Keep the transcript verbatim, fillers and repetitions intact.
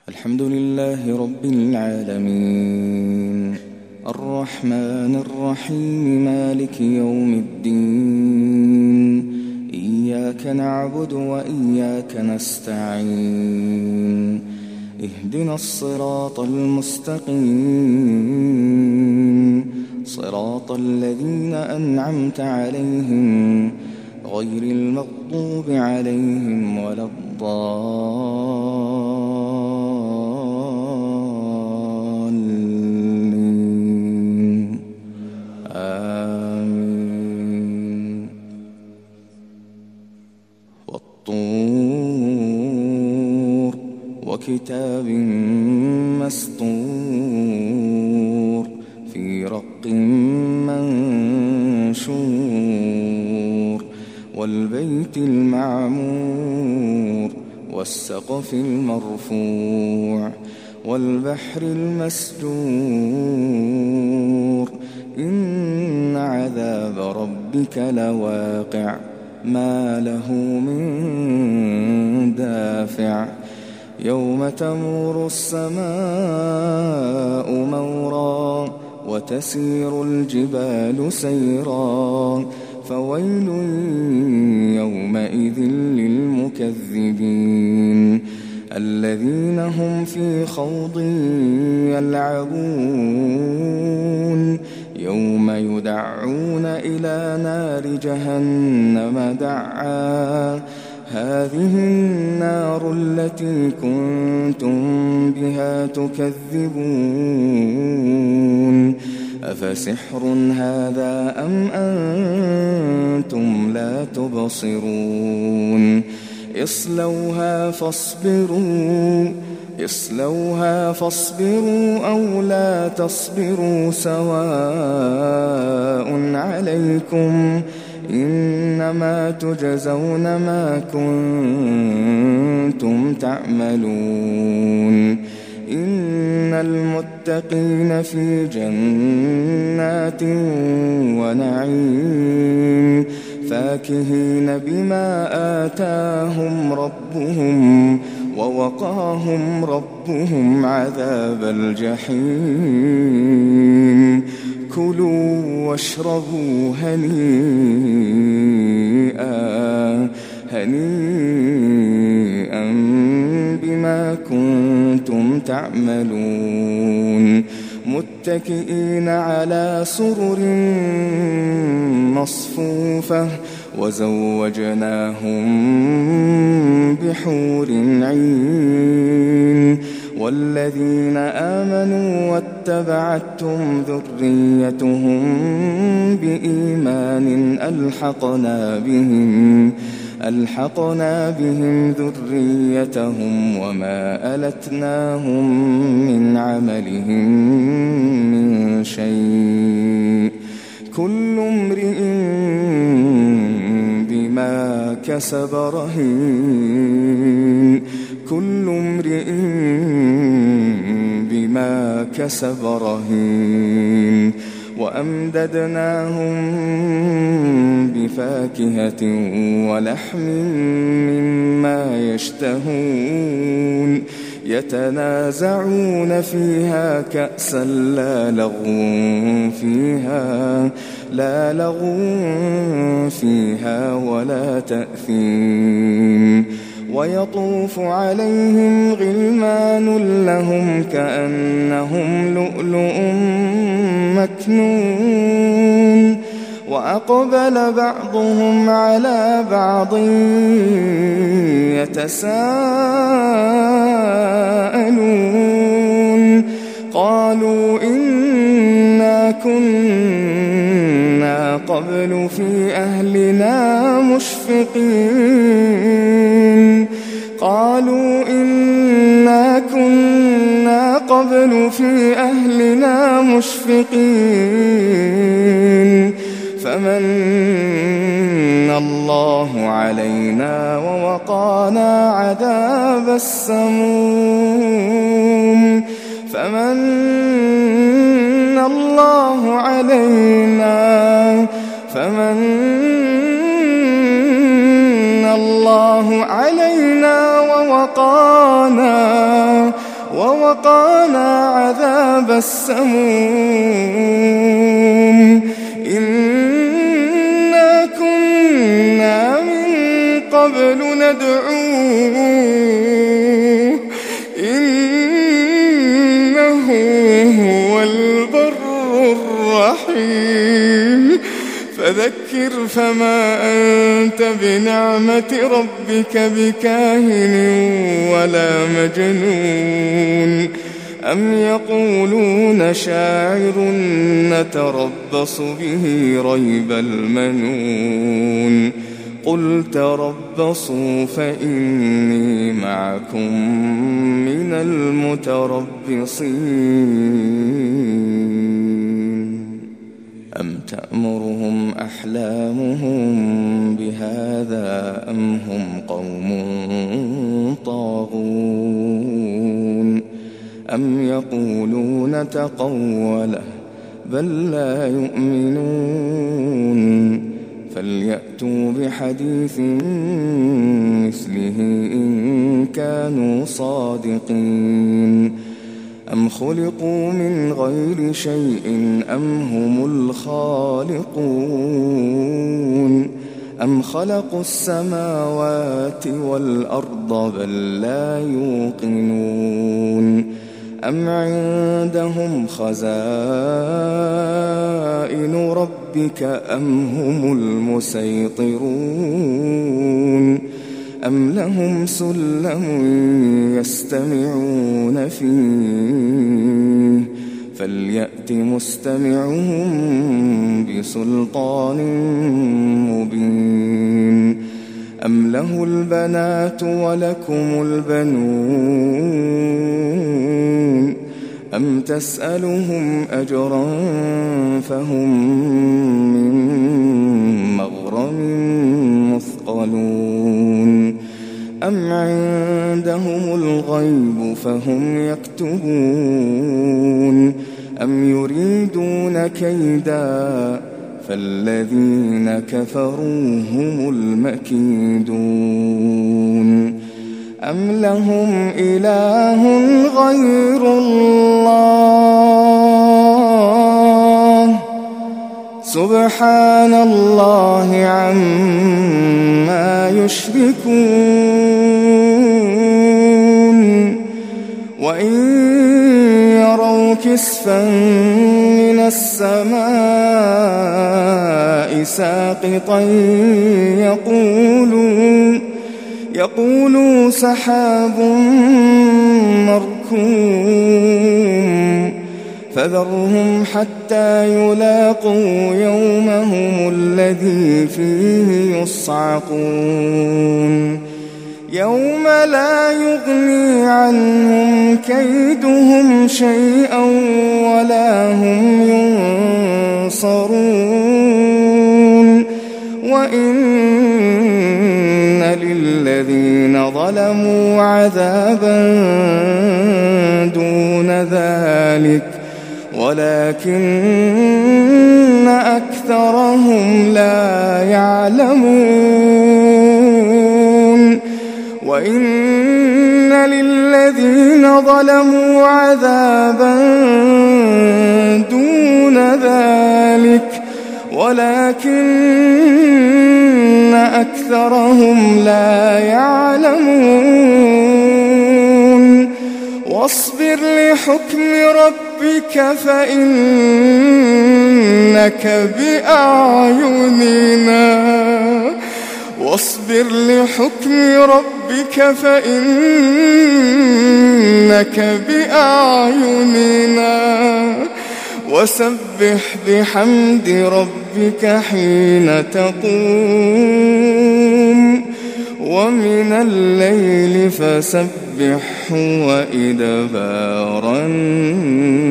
الحمد لله رب العالمين الرحمن الرحيم مالك يوم الدين إياك نعبد وإياك نستعين اهدنا الصراط المستقيم صراط الذين أنعمت عليهم غير المغضوب عليهم ولا الضالين آمين. والطور وكتاب مسطور في رق منشور والبيت المعمور والسقف المرفوع والبحر المسجور إن عذاب ربك لواقع ما له من دافع يوم تمور السماء مورا وتسير الجبال سيرا فويل يومئذ للمكذبين الذين هم في خوض يلعبون يوم يدعون إلى نار جهنم دعا هذه النار التي كنتم بها تكذبون أفسحر هذا أم أنتم لا تبصرون اصلوها فاصبروا اصلوها فاصبروا أو لا تصبروا سواء عليكم إنما تجزون ما كنتم تعملون إن المتقين في جنات ونعيم فاكهين بما آتاهم ربهم ووقاهم ربهم عذاب الجحيم كلوا واشربوا هنيئا هنيئا بما كنتم تعملون متكئين على سرر مصفوفة وزوجناهم بحور عين والذين آمنوا واتبعتهم ذريتهم بإيمان ألحقنا بهم ألحقنا بهم ذريتهم وما ألتناهم من عملهم من شيء كل امرئ بما كسب رهين كل امرئ بما كسب رهين وأمددناهم بفاكهة ولحم مما يشتهون يتنازعون فيها كأسا لا لغو فيها لا لغو فيها ولا تأثيم ويطوف عليهم غلمان لهم كأنهم لؤلؤ مكنون وأقبل بعضهم على بعض يتساءلون قالوا إنا كنا قبل في أهلنا مشفقين قالوا إنا كنا قبل في أهلنا مشفقين فمن الله علينا ووقانا عذاب السموم فمن الله علينا فمن الله علينا ووقانا ووقانا عذاب السموم إنا كنا من قبل ندعوه إنه هو البر الرحيم فذكر فما أنت بنعمة ربك بكاهن ولا مجنون أم يقولون شاعر نتربص به ريب المنون قل تربصوا فإني معكم من المتربصين أم تأمرهم أحلامهم بهذا أم هم قوم طاغون أم يقولون تقوله بل لا يؤمنون فليأتوا بحديث مثله إن كانوا صادقين أم خلقوا من غير شيء أم هم الخالقون أم خلقوا السماوات والأرض بل لا يوقنون أم عندهم خزائن ربك أم هم المسيطرون أم لهم سلم يستمعون فيه فليأت مستمعهم بسلطان مبين أم له البنات ولكم البنون أم تسألهم أجرا فهم من مغرم مثقلون أم عندهم الغيب فهم يكتبون أم يريدون كيدا فالذين كفروا هم المكيدون أم لهم إله غير الله سبحان الله عما يشركون وإن يروا كسفا من السماء ساقطا يقولون يقولوا سحاب مركوم فذرهم حتى يلاقوا يومهم الذي فيه يصعقون يوم لا يغني عنهم كيدهم شيئا ولا هم ينصرون وإن للذين ظلموا عذابا دون ذلك ولكن أكثرهم لا يعلمون وإن للذين ظلموا عذابا دون ذلك ولكن أكثرهم لا يعلمون واصبر لحكم ربك فإنك بأعيننا واصبر لحكم ربك فإنك بأعيننا وسبح بحمد ربك حين تقوم ومن الليل فسبحه وإدبار النجوم.